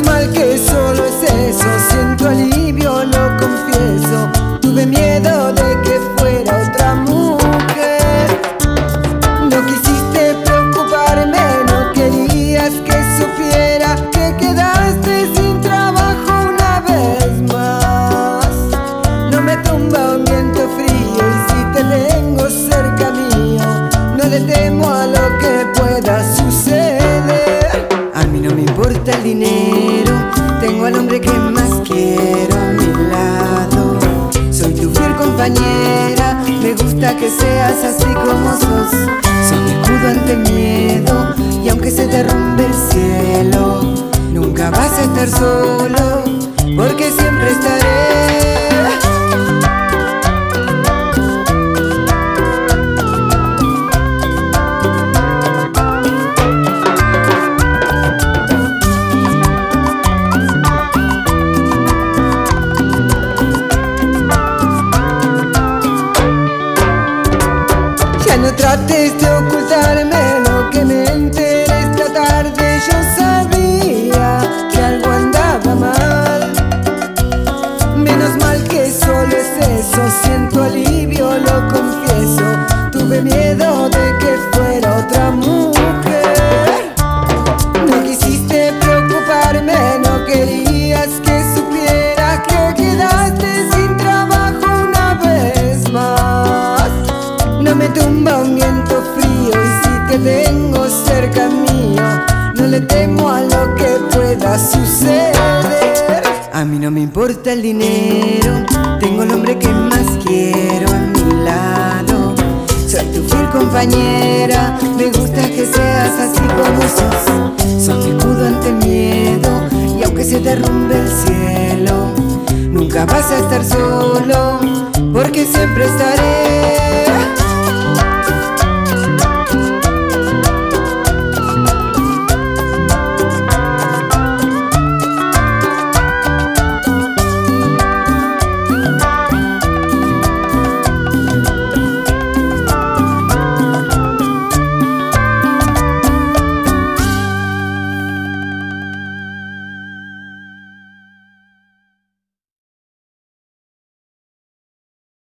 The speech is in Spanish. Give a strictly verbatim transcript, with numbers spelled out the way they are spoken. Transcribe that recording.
Menos mal que solo es eso, siento alivio, lo confieso. Tuve miedo de que fuera otra mujer. No quisiste preocuparme, no querías que supiera que quedaste sin trabajo una vez más. No me tumba un viento frío y si te tengo cerca mío, no le temo a lo que pueda suceder. A mí no me importa el dinero, tengo al hombre que más quiero a mi lado. Soy tu fiel compañera, me gusta que seas así como sos. Soy mi escudo ante el miedo y aunque se derrumbe el cielo, nunca vas a estar solo, porque siempre estaré. Ya no trates de ocultarme lo que me enteré esta tarde. Yo sabía que algo andaba mal. Menos mal que solo es eso, siento alivio, lo confieso. Tuve miedo de que fuera otra mujer. No quisiste preocuparme, no querías que supiera que quedaste sin trabajo una vez más. No me tumba un viento frío y si te tengo cerca mío, no le temo a lo que pueda suceder. A mí no me importa el dinero, tengo el hombre que más quiero a mi lado. Soy tu fiel compañera, me gusta que seas así como sos. Soy mi escudo ante el miedo y aunque se derrumbe el cielo, nunca vas a estar solo, porque siempre estaré.